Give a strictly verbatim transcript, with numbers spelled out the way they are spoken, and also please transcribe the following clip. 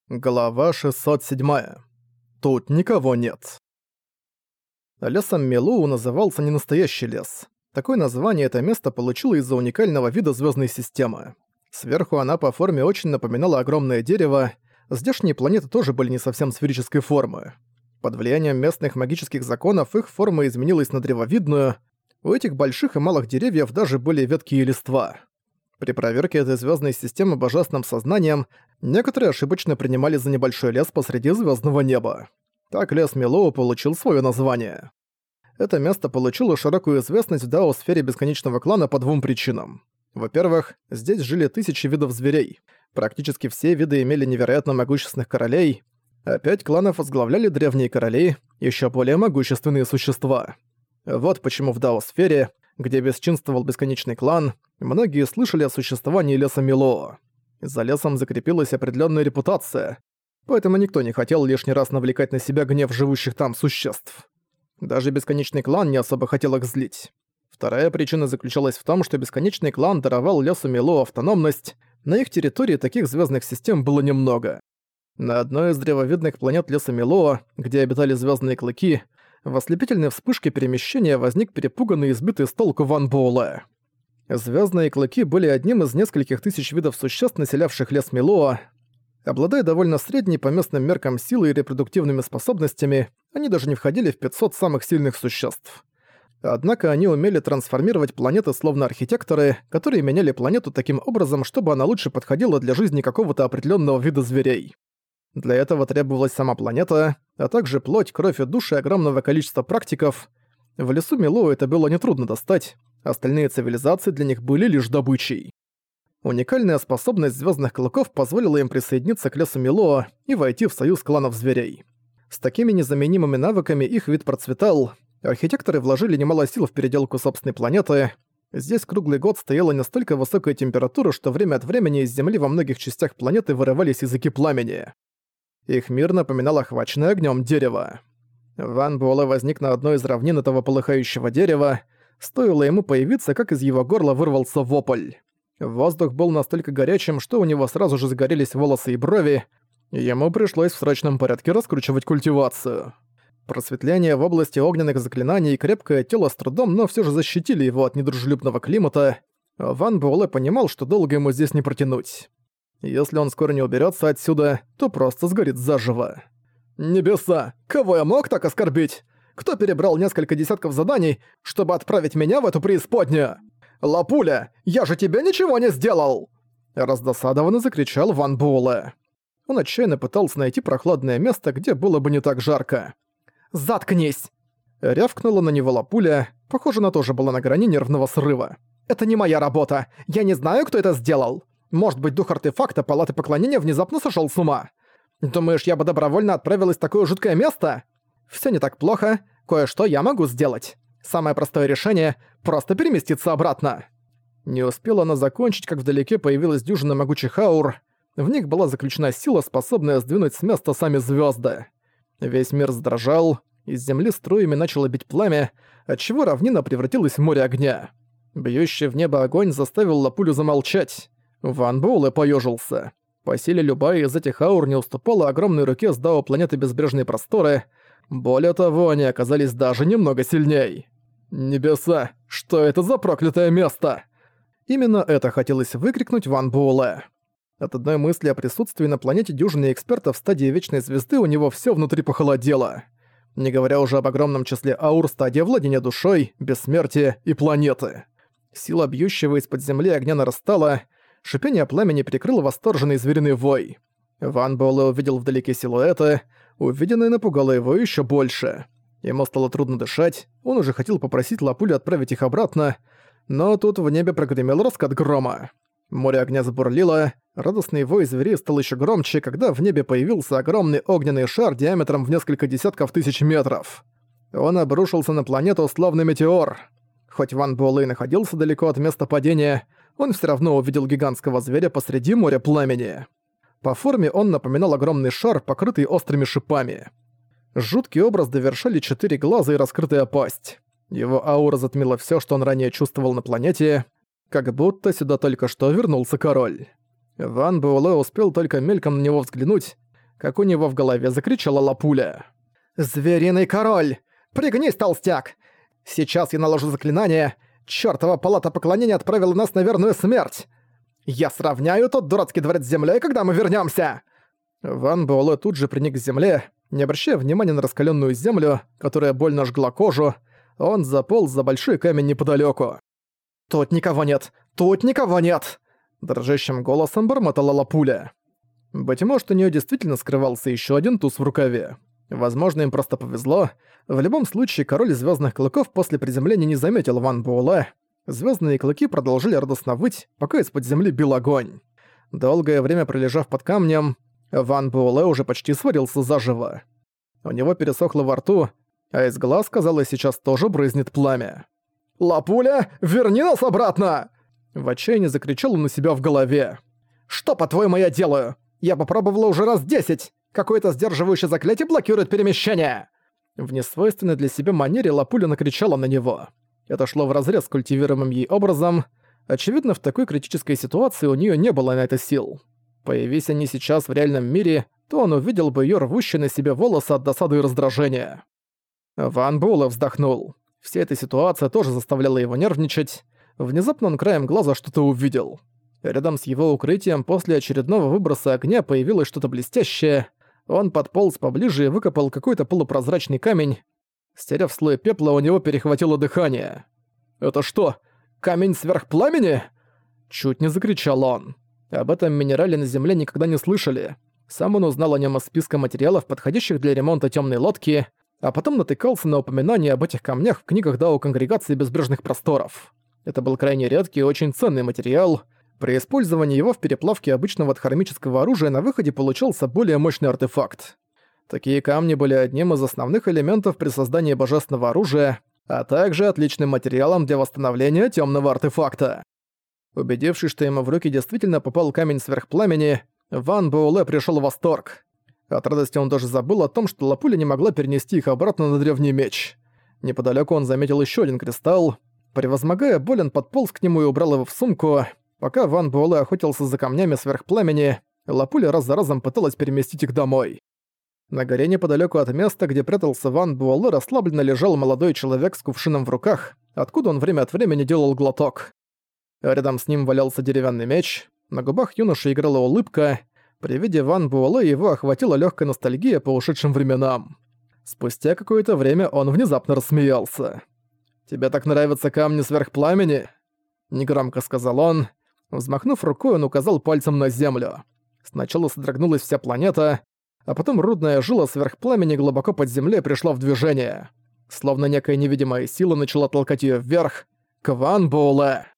Глава шестьсот семь. Тут никого нет. Лесом Милоу назывался не настоящий лес. Такое название это место получило из-за уникального вида звездной системы. Сверху она по форме очень напоминала огромное дерево. Здешние планеты тоже были не совсем сферической формы. Под влиянием местных магических законов их форма изменилась на древовидную. У этих больших и малых деревьев даже были ветки и листва. При проверке этой звездной системы божественным сознанием некоторые ошибочно принимали за небольшой лес посреди звездного неба. Так лес Милоу получил свое название. Это место получило широкую известность в даосфере Бесконечного Клана по двум причинам. Во-первых, здесь жили тысячи видов зверей. Практически все виды имели невероятно могущественных королей, а пять кланов возглавляли древние короли, еще более могущественные существа. Вот почему в даосфере, где бесчинствовал Бесконечный Клан, многие слышали о существовании леса Милоу. За лесом закрепилась определенная репутация, поэтому никто не хотел лишний раз навлекать на себя гнев живущих там существ. Даже Бесконечный Клан не особо хотел их злить. Вторая причина заключалась в том, что Бесконечный Клан даровал лесу Милоу автономность, на их территории таких звездных систем было немного. На одной из древовидных планет леса Милоу, где обитали звездные клыки, в ослепительной вспышке перемещения возник перепуганный и сбитый с толку Ван Буэлэ. Звездные клыки были одним из нескольких тысяч видов существ, населявших лес Милоу. Обладая довольно средней по местным меркам силой и репродуктивными способностями, они даже не входили в пятьсот самых сильных существ. Однако они умели трансформировать планеты словно архитекторы, которые меняли планету таким образом, чтобы она лучше подходила для жизни какого-то определенного вида зверей. Для этого требовалась сама планета, а также плоть, кровь и души огромного количества практиков. В лесу Милоу это было нетрудно достать, остальные цивилизации для них были лишь добычей. Уникальная способность звездных клыков позволила им присоединиться к лесу Милоу и войти в союз кланов зверей. С такими незаменимыми навыками их вид процветал, архитекторы вложили немало сил в переделку собственной планеты. Здесь круглый год стояла настолько высокая температура, что время от времени из Земли во многих частях планеты вырывались языки пламени. Их мир напоминал охваченное огнем дерево. Ван Буэлэ возник на одной из равнин этого полыхающего дерева. Стоило ему появиться, как из его горла вырвался вопль. Воздух был настолько горячим, что у него сразу же загорелись волосы и брови. Ему пришлось в срочном порядке раскручивать культивацию. Просветление в области огненных заклинаний и крепкое тело с трудом, но все же защитили его от недружелюбного климата. Ван Буэлэ понимал, что долго ему здесь не протянуть. Если он скоро не уберется отсюда, то просто сгорит заживо. «Небеса! Кого я мог так оскорбить? Кто перебрал несколько десятков заданий, чтобы отправить меня в эту преисподнюю? Лапуля, я же тебе ничего не сделал!» Раздосадованно закричал Ван Буэлэ. Он отчаянно пытался найти прохладное место, где было бы не так жарко. «Заткнись!» Рявкнула на него Лапуля, похоже, она тоже была на грани нервного срыва. «Это не моя работа! Я не знаю, кто это сделал! Может быть, дух артефакта Палаты Поклонения внезапно сошёл с ума? Думаешь, я бы добровольно отправилась в такое жуткое место? Всё не так плохо, кое-что я могу сделать. Самое простое решение — просто переместиться обратно». Не успела она закончить, как вдалеке появилась дюжина могучих аур. В них была заключена сила, способная сдвинуть с места сами звёзды. Весь мир задрожал, из земли струями начало бить пламя, отчего равнина превратилась в море огня. Бьющий в небо огонь заставил Лапулю замолчать. Ван Буэлэ поёжился. По силе любая из этих аур не уступала огромной руке с дао планеты Безбрежные Просторы. Более того, они оказались даже немного сильней. «Небеса, что это за проклятое место?» Именно это хотелось выкрикнуть Ван Буэлэ. От одной мысли о присутствии на планете дюжины экспертов в стадии Вечной Звезды у него всё внутри похолодело. Не говоря уже об огромном числе аур стадии владения душой, бессмертия и планеты. Сила бьющего из-под земли огня нарастала, шипение пламени прикрыло восторженный звериный вой. Ван Буэлэ увидел вдалеке силуэты, увиденное напугало его ещё больше. Ему стало трудно дышать, он уже хотел попросить Лапулю отправить их обратно, но тут в небе прогремел раскат грома. Море огня забурлило, радостный вой зверей стал ещё громче, когда в небе появился огромный огненный шар диаметром в несколько десятков тысяч метров. Он обрушился на планету словно метеор. Хоть Ван Буэлэ и находился далеко от места падения, он всё равно увидел гигантского зверя посреди моря пламени. По форме он напоминал огромный шар, покрытый острыми шипами. Жуткий образ довершали четыре глаза и раскрытая пасть. Его аура затмила всё, что он ранее чувствовал на планете, как будто сюда только что вернулся король. Ван Буэлэ успел только мельком на него взглянуть, как у него в голове закричала Лапуля. «Звериный король! Пригнись, толстяк! Сейчас я наложу заклинание. Чёртова палата поклонения отправила нас на верную смерть! Я сравняю тот дурацкий дворец с землей, когда мы вернёмся!» Ван Буэлэ тут же приник к земле, не обращая внимания на раскалённую землю, которая больно жгла кожу. Он заполз за большой камень неподалёку. «Тут никого нет! Тут никого нет!» Дрожащим голосом бормотала Лапуля. Быть может, у неё действительно скрывался ещё один туз в рукаве. Возможно, им просто повезло. В любом случае, король Звёздных Клыков после приземления не заметил Ван Буэлэ. Звёздные клыки продолжили радостно выть, пока из-под земли бил огонь. Долгое время пролежав под камнем, Ван Буэлэ уже почти сварился заживо. У него пересохло во рту, а из глаз, казалось, сейчас тоже брызнет пламя. «Лапуля, верни нас обратно!» В отчаянии закричал он у себя в голове. «Что, по-твоему, я делаю? Я попробовала уже раз десять! Какое-то сдерживающее заклятие блокирует перемещение!» В несвойственной для себя манере Лапуля накричала на него. Это шло вразрез с культивируемым ей образом. Очевидно, в такой критической ситуации у неё не было на это сил. Появись они сейчас в реальном мире, то он увидел бы её рвущие на себе волосы от досады и раздражения. Ван Буэлэ вздохнул. Вся эта ситуация тоже заставляла его нервничать. Внезапно он краем глаза что-то увидел. Рядом с его укрытием после очередного выброса огня появилось что-то блестящее. Он подполз поближе и выкопал какой-то полупрозрачный камень. Стерев слой пепла, у него перехватило дыхание. «Это что, камень сверхпламени?» Чуть не закричал он. Об этом минерале на Земле никогда не слышали. Сам он узнал о нем из списка материалов, подходящих для ремонта темной лодки, а потом натыкался на упоминания об этих камнях в книгах Дао Конгрегации Безбрежных Просторов. Это был крайне редкий и очень ценный материал. При использовании его в переплавке обычного дхармического оружия на выходе получался более мощный артефакт. Такие камни были одним из основных элементов при создании божественного оружия, а также отличным материалом для восстановления темного артефакта. Убедившись, что ему в руки действительно попал камень сверхпламени, Ван Буэлэ пришел в восторг. От радости он даже забыл о том, что Лапуля не могла перенести их обратно на древний меч. Неподалеку он заметил еще один кристалл. Превозмогая боль, он подполз к нему и убрал его в сумку. Пока Ван Буэлэ охотился за камнями сверхпламени, Лапуля раз за разом пыталась переместить их домой. На горе неподалеку от места, где прятался Ван Буэлэ, расслабленно лежал молодой человек с кувшином в руках, откуда он время от времени делал глоток. Рядом с ним валялся деревянный меч, на губах юноши играла улыбка. При виде Ван Буэлэ его охватила легкая ностальгия по ушедшим временам. Спустя какое-то время он внезапно рассмеялся. «Тебе так нравятся камни сверхпламени?» Негромко сказал он. Взмахнув рукой, он указал пальцем на землю. Сначала содрогнулась вся планета, а потом рудная жила сверхпламени глубоко под землей пришла в движение. Словно некая невидимая сила начала толкать её вверх, к Ван Буэлэ.